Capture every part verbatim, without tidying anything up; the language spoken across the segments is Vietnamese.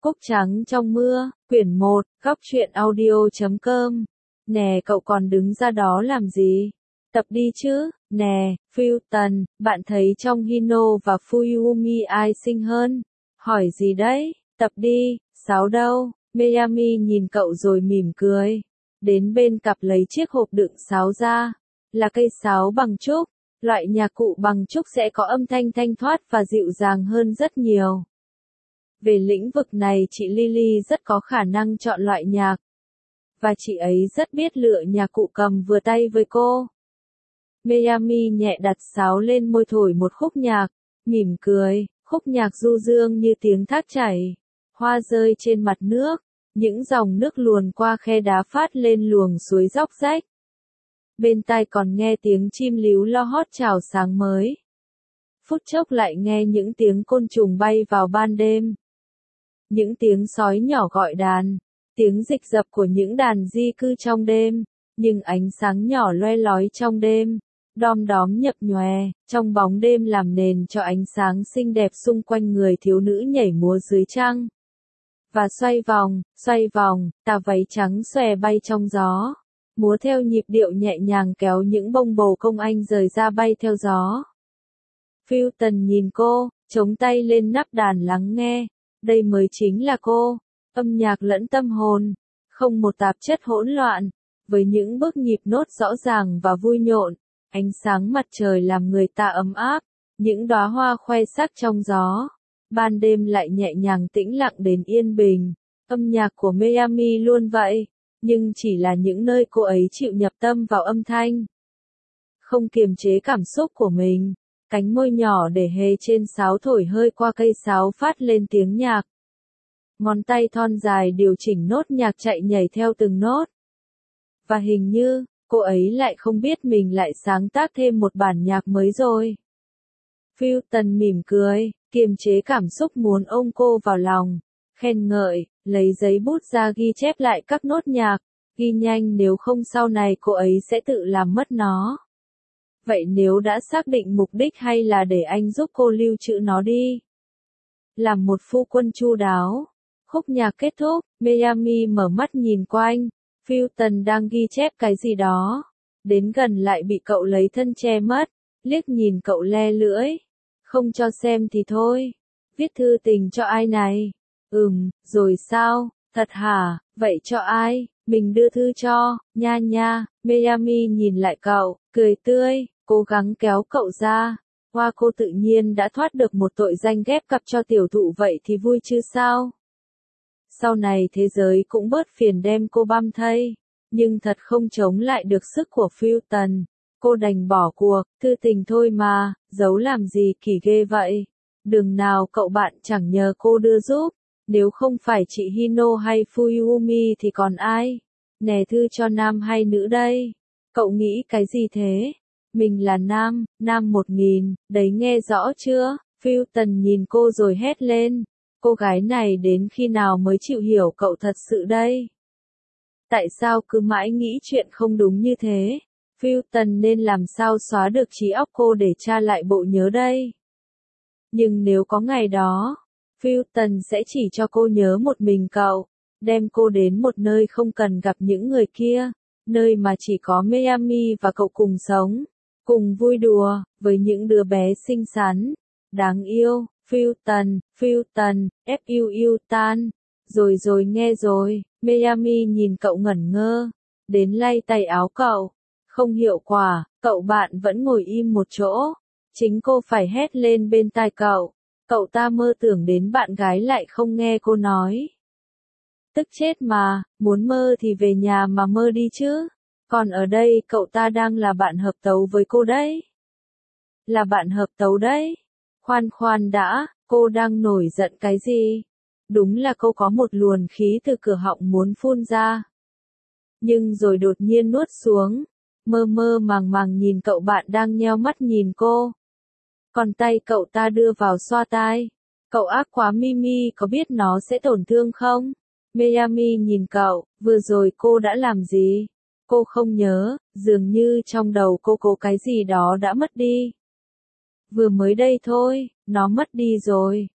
Cúc trắng trong mưa, quyển một, góc truyện audio chấm com. Nè cậu còn đứng ra đó làm gì? Tập đi chứ, nè, Fulton, bạn thấy trong Hino và Fuyumi ai xinh hơn? Hỏi gì đấy? Tập đi, sáo đâu? Miami nhìn cậu rồi mỉm cười. Đến bên cặp lấy chiếc hộp đựng sáo ra. Là cây sáo bằng trúc. Loại nhạc cụ bằng trúc sẽ có âm thanh thanh thoát và dịu dàng hơn rất nhiều. Về lĩnh vực này chị Lily rất có khả năng chọn loại nhạc. Và chị ấy rất biết lựa nhạc cụ cầm vừa tay với cô. Miami nhẹ đặt sáo lên môi thổi một khúc nhạc, mỉm cười, khúc nhạc du dương như tiếng thác chảy. Hoa rơi trên mặt nước, những dòng nước luồn qua khe đá phát lên luồng suối róc rách. Bên tai còn nghe tiếng chim líu lo hót chào sáng mới. Phút chốc lại nghe những tiếng côn trùng bay vào ban đêm. Những tiếng sói nhỏ gọi đàn, tiếng rịch rập của những đàn di cư trong đêm, nhưng ánh sáng nhỏ loe lói trong đêm, đom đóm nhập nhòe, trong bóng đêm làm nền cho ánh sáng xinh đẹp xung quanh người thiếu nữ nhảy múa dưới trăng. Và xoay vòng, xoay vòng, tà váy trắng xòe bay trong gió, múa theo nhịp điệu nhẹ nhàng kéo những bông bồ công anh rời ra bay theo gió. Fulton nhìn cô, chống tay lên nắp đàn lắng nghe. Đây mới chính là cô, âm nhạc lẫn tâm hồn, không một tạp chất hỗn loạn, với những bước nhịp nốt rõ ràng và vui nhộn, ánh sáng mặt trời làm người ta ấm áp, những đóa hoa khoe sắc trong gió, ban đêm lại nhẹ nhàng tĩnh lặng đến yên bình. Âm nhạc của Miami luôn vậy, nhưng chỉ là những nơi cô ấy chịu nhập tâm vào âm thanh, không kiềm chế cảm xúc của mình. Cánh môi nhỏ để hề trên sáo thổi hơi qua cây sáo phát lên tiếng nhạc. Ngón tay thon dài điều chỉnh nốt nhạc chạy nhảy theo từng nốt. Và hình như, cô ấy lại không biết mình lại sáng tác thêm một bản nhạc mới rồi. Fulton mỉm cười, kiềm chế cảm xúc muốn ôm cô vào lòng, khen ngợi, lấy giấy bút ra ghi chép lại các nốt nhạc, ghi nhanh nếu không sau này cô ấy sẽ tự làm mất nó. Vậy nếu đã xác định mục đích hay là để anh giúp cô lưu trữ nó đi? Làm một phu quân chu đáo. Khúc nhạc kết thúc, Miami mở mắt nhìn qua anh. Fulton đang ghi chép cái gì đó. Đến gần lại bị cậu lấy thân che mất. Liếc nhìn cậu le lưỡi. Không cho xem thì thôi. Viết thư tình cho ai này? Ừm, rồi sao? Thật hả? Vậy cho ai? Mình đưa thư cho, nha nha. Miami nhìn lại cậu, cười tươi. Cố gắng kéo cậu ra. Hoa cô tự nhiên đã thoát được một tội danh ghép cặp cho tiểu thụ vậy thì vui chứ sao? Sau này thế giới cũng bớt phiền đem cô băm thây. Nhưng thật không chống lại được sức của Fulton. Cô đành bỏ cuộc, thư tình thôi mà, giấu làm gì kỳ ghê vậy? Đường nào cậu bạn chẳng nhờ cô đưa giúp. Nếu không phải chị Hino hay Fuyumi thì còn ai? Nè thư cho nam hay nữ đây? Cậu nghĩ cái gì thế? Mình là nam, nam một nghìn, đấy nghe rõ chưa? Fulton nhìn cô rồi hét lên. Cô gái này đến khi nào mới chịu hiểu cậu thật sự đây? Tại sao cứ mãi nghĩ chuyện không đúng như thế? Fulton nên làm sao xóa được trí óc cô để tra lại bộ nhớ đây? Nhưng nếu có ngày đó, Fulton sẽ chỉ cho cô nhớ một mình cậu, đem cô đến một nơi không cần gặp những người kia, nơi mà chỉ có Miami và cậu cùng sống. Cùng vui đùa, với những đứa bé xinh xắn, đáng yêu, Fulton, Fulton, F U tan. Rồi rồi nghe rồi, Miami nhìn cậu ngẩn ngơ, đến lay tay áo cậu. Không hiệu quả, cậu bạn vẫn ngồi im một chỗ. Chính cô phải hét lên bên tai cậu. Cậu ta mơ tưởng đến bạn gái lại không nghe cô nói. Tức chết mà, muốn mơ thì về nhà mà mơ đi chứ. Còn ở đây cậu ta đang là bạn hợp tấu với cô đấy. Là bạn hợp tấu đấy. Khoan khoan đã, cô đang nổi giận cái gì? Đúng là cô có một luồng khí từ cửa họng muốn phun ra. Nhưng rồi đột nhiên nuốt xuống. Mơ mơ màng màng nhìn cậu bạn đang nheo mắt nhìn cô. Còn tay cậu ta đưa vào xoa tai. Cậu ác quá Mimi, có biết nó sẽ tổn thương không? Miami nhìn cậu, vừa rồi cô đã làm gì? Cô không nhớ, dường như trong đầu cô có cái gì đó đã mất đi. Vừa mới đây thôi, nó mất đi rồi.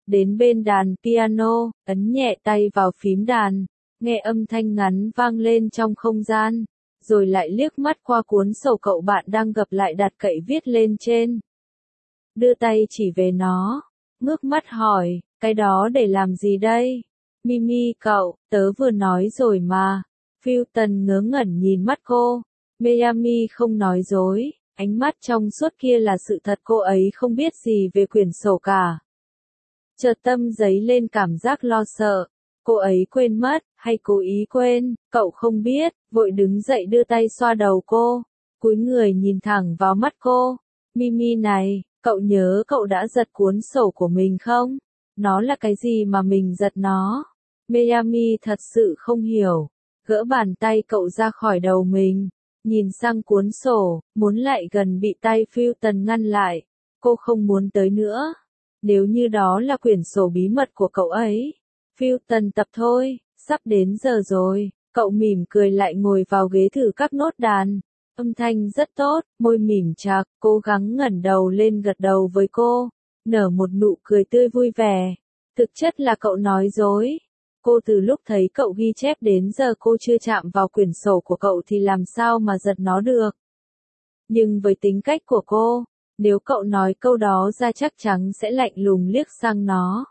đến bên đàn piano, ấn nhẹ tay vào phím đàn, nghe âm thanh ngắn vang lên trong không gian, rồi lại liếc mắt qua cuốn sổ cậu bạn đang gập lại đặt cậy viết lên trên. Đưa tay chỉ về nó, ngước mắt hỏi, cái đó để làm gì đây? Mimi cậu, tớ vừa nói rồi mà. Fulton ngớ ngẩn nhìn mắt cô. Miami không nói dối, ánh mắt trong suốt kia là sự thật, cô ấy không biết gì về quyển sổ cả. Chợt tâm dấy lên cảm giác lo sợ. Cô ấy quên mất, hay cố ý quên, cậu không biết, vội đứng dậy đưa tay xoa đầu cô, cúi người nhìn thẳng vào mắt cô. Mimi này, cậu nhớ cậu đã giật cuốn sổ của mình không? Nó là cái gì mà mình giật nó? Miami thật sự không hiểu, gỡ bàn tay cậu ra khỏi đầu mình, nhìn sang cuốn sổ, muốn lại gần bị tay Fulton ngăn lại. Cô không muốn tới nữa. Nếu như đó là quyển sổ bí mật của cậu ấy. Fulton tập thôi, sắp đến giờ rồi. Cậu mỉm cười lại ngồi vào ghế thử các nốt đàn. Âm thanh rất tốt, môi mỉm chạc, cố gắng ngẩng đầu lên gật đầu với cô, nở một nụ cười tươi vui vẻ. Thực chất là cậu nói dối. Cô từ lúc thấy cậu ghi chép đến giờ cô chưa chạm vào quyển sổ của cậu thì làm sao mà giật nó được. Nhưng với tính cách của cô, nếu cậu nói câu đó ra chắc chắn sẽ lạnh lùng liếc sang nó.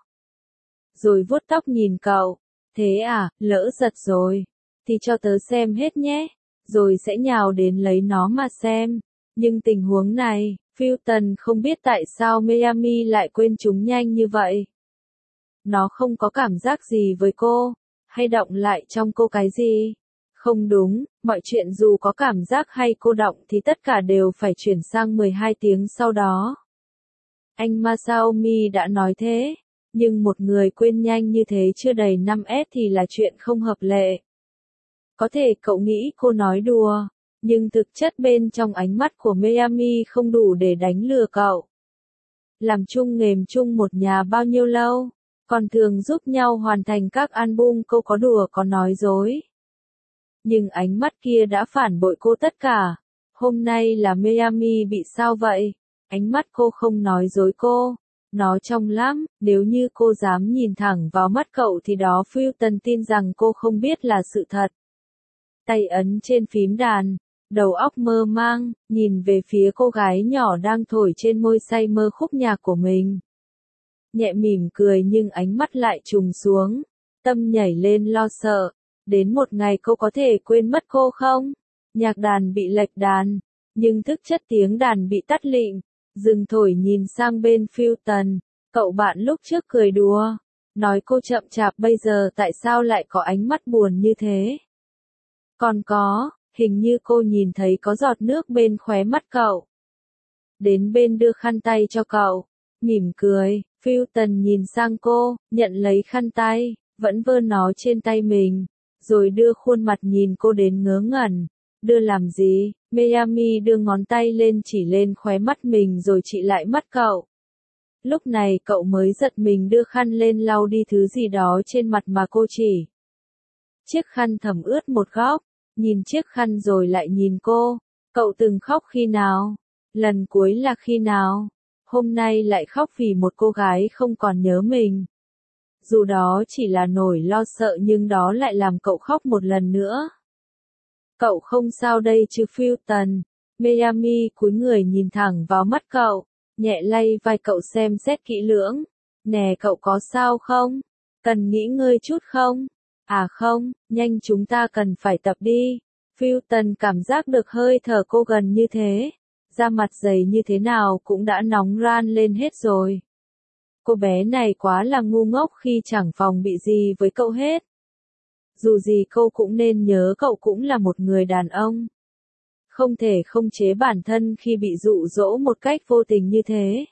Rồi vuốt tóc nhìn cậu, thế à, lỡ giật rồi, thì cho tớ xem hết nhé, rồi sẽ nhào đến lấy nó mà xem. Nhưng tình huống này, Fulton không biết tại sao Miami lại quên chúng nhanh như vậy. Nó không có cảm giác gì với cô, hay động lại trong cô cái gì. Không đúng, mọi chuyện dù có cảm giác hay cô động thì tất cả đều phải chuyển sang mười hai tiếng sau đó. Anh Masaomi đã nói thế, nhưng một người quên nhanh như thế chưa đầy năm S thì là chuyện không hợp lệ. Có thể cậu nghĩ cô nói đùa, nhưng thực chất bên trong ánh mắt của Miami không đủ để đánh lừa cậu. Làm chung nghềm chung một nhà bao nhiêu lâu, còn thường giúp nhau hoàn thành các album, cô có đùa có nói dối. Nhưng ánh mắt kia đã phản bội cô tất cả. Hôm nay là Miami bị sao vậy? Ánh mắt cô không nói dối cô. Nó trong lắm, nếu như cô dám nhìn thẳng vào mắt cậu thì đó Fulton tin rằng cô không biết là sự thật. Tay ấn trên phím đàn, đầu óc mơ mang, nhìn về phía cô gái nhỏ đang thổi trên môi say mơ khúc nhạc của mình. Nhẹ mỉm cười nhưng ánh mắt lại trùng xuống, tâm nhảy lên lo sợ. Đến một ngày cô có thể quên mất cô không? Nhạc đàn bị lệch đàn, nhưng thực chất tiếng đàn bị tắt lịm. Dừng thổi nhìn sang bên Fulton, cậu bạn lúc trước cười đùa, nói cô chậm chạp bây giờ tại sao lại có ánh mắt buồn như thế? Còn có, hình như cô nhìn thấy có giọt nước bên khóe mắt cậu. Đến bên đưa khăn tay cho cậu, mỉm cười, Fulton nhìn sang cô, nhận lấy khăn tay, vẫn vơ nó trên tay mình, rồi đưa khuôn mặt nhìn cô đến ngớ ngẩn. Đưa làm gì? Miami đưa ngón tay lên chỉ lên khóe mắt mình rồi chỉ lại mắt cậu. Lúc này cậu mới giật mình đưa khăn lên lau đi thứ gì đó trên mặt mà cô chỉ. Chiếc khăn thấm ướt một góc, nhìn chiếc khăn rồi lại nhìn cô. Cậu từng khóc khi nào? Lần cuối là khi nào? Hôm nay lại khóc vì một cô gái không còn nhớ mình. Dù đó chỉ là nỗi lo sợ nhưng đó lại làm cậu khóc một lần nữa. Cậu không sao đây chứ Fulton? Miami cúi người nhìn thẳng vào mắt cậu, nhẹ lay vai cậu xem xét kỹ lưỡng. Nè cậu có sao không? Cần nghỉ ngơi chút không? À không, nhanh chúng ta cần phải tập đi. Fulton cảm giác được hơi thở cô gần như thế. Da mặt dày như thế nào cũng đã nóng ran lên hết rồi. Cô bé này quá là ngu ngốc khi chẳng phòng bị gì với cậu hết. Dù gì cô cũng nên nhớ cậu cũng là một người đàn ông. Không thể không chế bản thân khi bị dụ dỗ một cách vô tình như thế.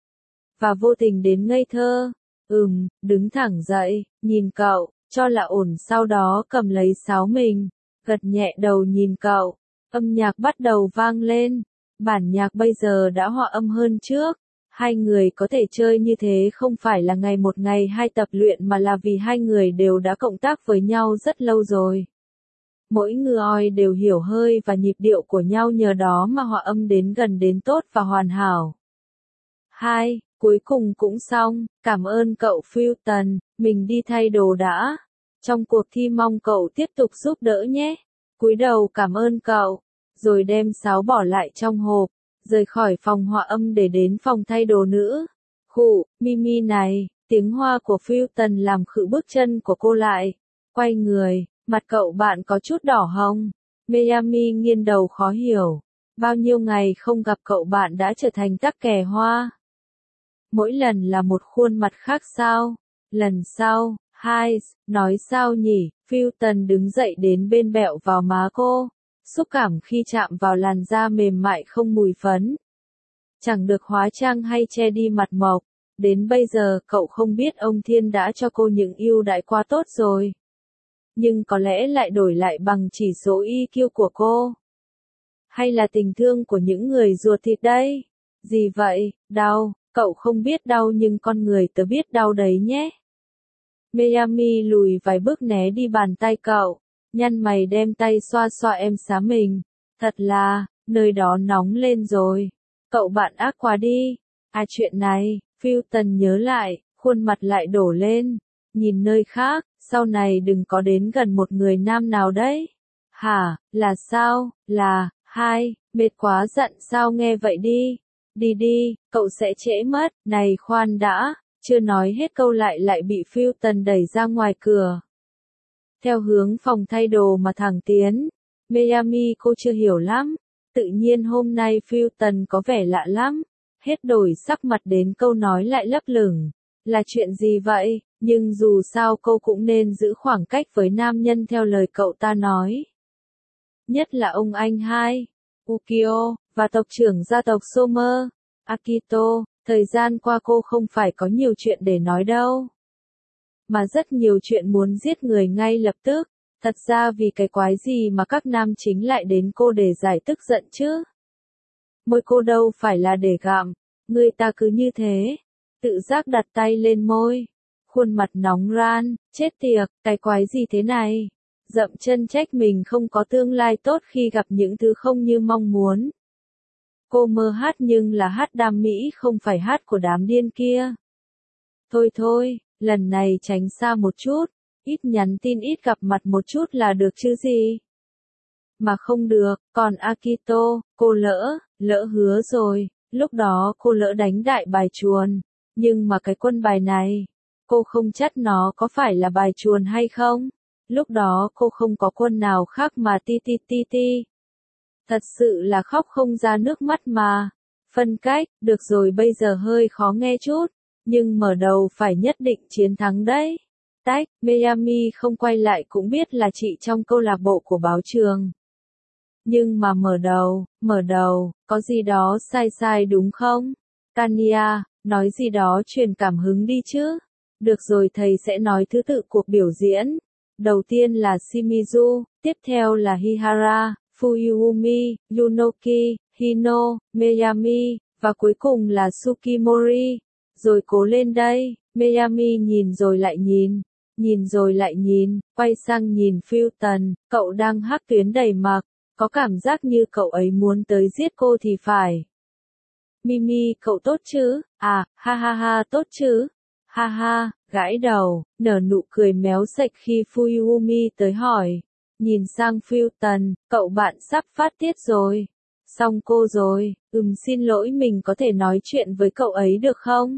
Và vô tình đến ngây thơ. Ừm, đứng thẳng dậy, nhìn cậu, cho là ổn sau đó cầm lấy sáo mình, gật nhẹ đầu nhìn cậu. Âm nhạc bắt đầu vang lên. Bản nhạc bây giờ đã hòa âm hơn trước. Hai người có thể chơi như thế không phải là ngày một ngày hai tập luyện mà là vì hai người đều đã cộng tác với nhau rất lâu rồi. Mỗi người đều hiểu hơi và nhịp điệu của nhau nhờ đó mà hòa âm đến gần đến tốt và hoàn hảo. hai. Cuối cùng cũng xong, cảm ơn cậu Fulton, mình đi thay đồ đã. Trong cuộc thi mong cậu tiếp tục giúp đỡ nhé. Cúi đầu cảm ơn cậu, rồi đem sáo bỏ lại trong hộp, rời khỏi phòng hòa âm để đến phòng thay đồ nữ. Khụ, Mimi này, tiếng hoa của Fulton làm khựng bước chân của cô lại. Quay người, mặt cậu bạn có chút đỏ hồng. Miami nghiêng đầu khó hiểu. Bao nhiêu ngày không gặp cậu bạn đã trở thành tắc kè hoa. Mỗi lần là một khuôn mặt khác sao? Lần sau, hai, nói sao nhỉ? Fulton đứng dậy đến bên bẹo vào má cô. Xúc cảm khi chạm vào làn da mềm mại không mùi phấn. Chẳng được hóa trang hay che đi mặt mộc. Đến bây giờ cậu không biết ông Thiên đã cho cô những ưu đãi quá tốt rồi. Nhưng có lẽ lại đổi lại bằng chỉ số i kiu của cô. Hay là tình thương của những người ruột thịt đây? Gì vậy? Đau, cậu không biết đau nhưng con người tớ biết đau đấy nhé. Miami lùi vài bước né đi bàn tay cậu, nhăn mày đem tay xoa xoa em xá mình. Thật là, nơi đó nóng lên rồi. Cậu bạn ác quá đi. À chuyện này, Fulton nhớ lại, khuôn mặt lại đổ lên. Nhìn nơi khác, sau này đừng có đến gần một người nam nào đấy. Hả, là sao, là, hai, mệt quá giận sao nghe vậy đi. Đi đi, cậu sẽ trễ mất, này khoan đã, chưa nói hết câu lại lại bị Fulton đẩy ra ngoài cửa. Theo hướng phòng thay đồ mà thẳng tiến, Miami cô chưa hiểu lắm, tự nhiên hôm nay Fulton có vẻ lạ lắm, hết đổi sắc mặt đến câu nói lại lấp lửng, là chuyện gì vậy, nhưng dù sao cô cũng nên giữ khoảng cách với nam nhân theo lời cậu ta nói. Nhất là ông anh hai, Ukio, và tộc trưởng gia tộc Somer, Akito, thời gian qua cô không phải có nhiều chuyện để nói đâu. Mà rất nhiều chuyện muốn giết người ngay lập tức, thật ra vì cái quái gì mà các nam chính lại đến cô để giải tức giận chứ. Môi cô đâu phải là để gặm, người ta cứ như thế, tự giác đặt tay lên môi, khuôn mặt nóng ran, chết tiệt, cái quái gì thế này. Dậm chân trách mình không có tương lai tốt khi gặp những thứ không như mong muốn. Cô mơ hát nhưng là hát đam mỹ không phải hát của đám điên kia. Thôi thôi, lần này tránh xa một chút, ít nhắn tin ít gặp mặt một chút là được chứ gì. Mà không được, còn Akito, cô lỡ, lỡ hứa rồi, lúc đó cô lỡ đánh đại bài chuồn, nhưng mà cái quân bài này, cô không chắc nó có phải là bài chuồn hay không. Lúc đó cô không có quân nào khác mà ti ti ti ti. Thật sự là khóc không ra nước mắt mà. Phân cách, được rồi bây giờ hơi khó nghe chút, nhưng mở đầu phải nhất định chiến thắng đấy. Tách, Miami không quay lại cũng biết là chị trong câu lạc bộ của báo trường. Nhưng mà mở đầu, mở đầu, có gì đó sai sai đúng không? Tania, nói gì đó truyền cảm hứng đi chứ. Được rồi thầy sẽ nói thứ tự cuộc biểu diễn. Đầu tiên là Shimizu, tiếp theo là Hihara, Fuyumi, Yunoki, Hino, Miami, và cuối cùng là Tsukimori. Rồi cố lên đây, Miami nhìn rồi lại nhìn, nhìn rồi lại nhìn, quay sang nhìn Fulton, cậu đang hắc tuyến đầy mặc, có cảm giác như cậu ấy muốn tới giết cô thì phải. Mimi, cậu tốt chứ? À, ha ha ha tốt chứ? Ha ha, gãi đầu, nở nụ cười méo sạch khi Fuyumi tới hỏi. Nhìn sang Fulton, cậu bạn sắp phát tiết rồi. Xong cô rồi, ừm xin lỗi mình có thể nói chuyện với cậu ấy được không?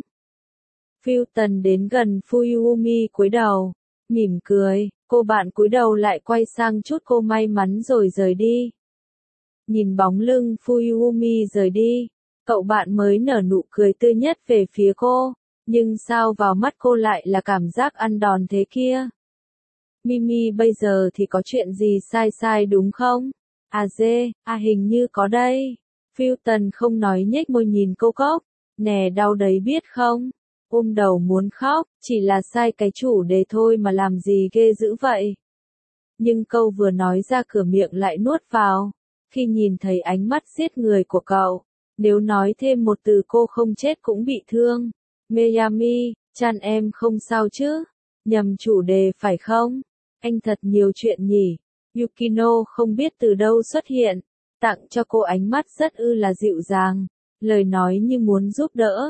Fulton đến gần Fuyumi cúi đầu, mỉm cười, cô bạn cúi đầu lại quay sang chút cô may mắn rồi rời đi. Nhìn bóng lưng Fuyumi rời đi, cậu bạn mới nở nụ cười tươi nhất về phía cô. Nhưng sao vào mắt cô lại là cảm giác ăn đòn thế kia? Mimi bây giờ thì có chuyện gì sai sai đúng không? À dê, à hình như có đây. Fulton không nói nhếch môi nhìn cô cốc. Nè đau đấy biết không? Ôm đầu muốn khóc, chỉ là sai cái chủ đề thôi mà làm gì ghê dữ vậy. Nhưng câu vừa nói ra cửa miệng lại nuốt vào. Khi nhìn thấy ánh mắt giết người của cậu, nếu nói thêm một từ cô không chết cũng bị thương. Miami, chan em không sao chứ? Nhầm chủ đề phải không? Anh thật nhiều chuyện nhỉ? Yukino không biết từ đâu xuất hiện, tặng cho cô ánh mắt rất ư là dịu dàng, lời nói như muốn giúp đỡ.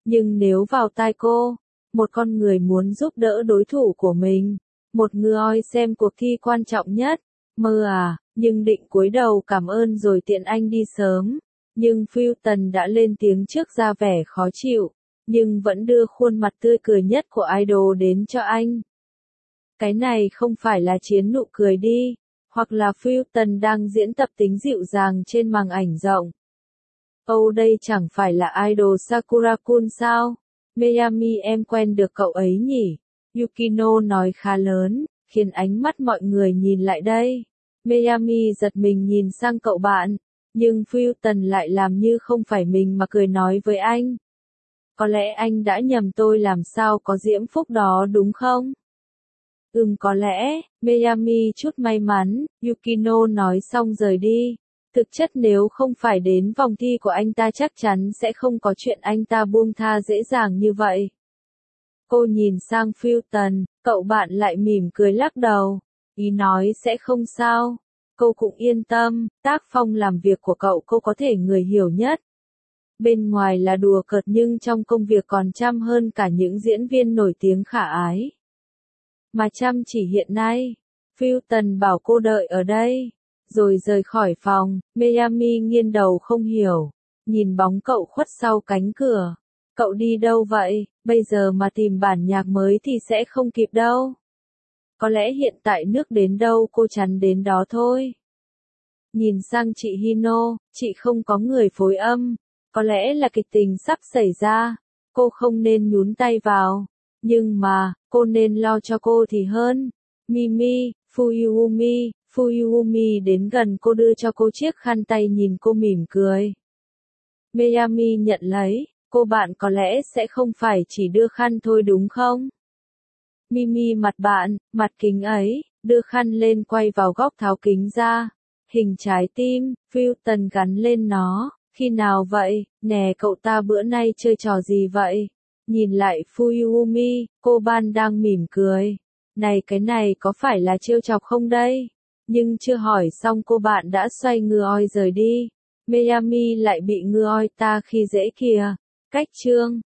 Nhưng nếu vào tai cô, một con người muốn giúp đỡ đối thủ của mình, một người xem cuộc thi quan trọng nhất, mơ à, nhưng định cúi đầu cảm ơn rồi tiện anh đi sớm. Nhưng Fulton đã lên tiếng trước ra vẻ khó chịu, nhưng vẫn đưa khuôn mặt tươi cười nhất của idol đến cho anh. Cái này không phải là chiến nụ cười đi, hoặc là Fulton đang diễn tập tính dịu dàng trên màn ảnh rộng. Âu đây chẳng phải là idol Sakura-kun sao? Miami em quen được cậu ấy nhỉ? Yukino nói khá lớn, khiến ánh mắt mọi người nhìn lại đây. Miami giật mình nhìn sang cậu bạn, nhưng Fulton lại làm như không phải mình mà cười nói với anh. Có lẽ anh đã nhầm, tôi làm sao có diễm phúc đó đúng không? Ừm có lẽ, Miami chút may mắn, Yukino nói xong rời đi. Thực chất nếu không phải đến vòng thi của anh ta chắc chắn sẽ không có chuyện anh ta buông tha dễ dàng như vậy. Cô nhìn sang Fulton, cậu bạn lại mỉm cười lắc đầu, ý nói sẽ không sao. Cô cũng yên tâm, tác phong làm việc của cậu cô có thể người hiểu nhất. Bên ngoài là đùa cợt nhưng trong công việc còn chăm hơn cả những diễn viên nổi tiếng khả ái. Mà chăm chỉ hiện nay, Fulton bảo cô đợi ở đây, rồi rời khỏi phòng. Miami nghiêng đầu không hiểu, nhìn bóng cậu khuất sau cánh cửa. Cậu đi đâu vậy, bây giờ mà tìm bản nhạc mới thì sẽ không kịp đâu. Có lẽ hiện tại nước đến đâu cô chắn đến đó thôi. Nhìn sang chị Hino, chị không có người phối âm, có lẽ là kịch tình sắp xảy ra, cô không nên nhúng tay vào, nhưng mà, cô nên lo cho cô thì hơn. Mimi, Fuyumi, Fuyumi đến gần cô đưa cho cô chiếc khăn tay nhìn cô mỉm cười. Miami nhận lấy, cô bạn có lẽ sẽ không phải chỉ đưa khăn thôi đúng không? Mimi mặt bạn, mặt kính ấy, đưa khăn lên quay vào góc tháo kính ra. Hình trái tim, Fulton gắn lên nó, khi nào vậy, nè cậu ta bữa nay chơi trò gì vậy? Nhìn lại Fuyumi, cô bạn đang mỉm cười. Này cái này có phải là trêu chọc không đây? Nhưng chưa hỏi xong cô bạn đã xoay người oi rời đi. Miami lại bị người oi ta khi dễ kìa. Cách chương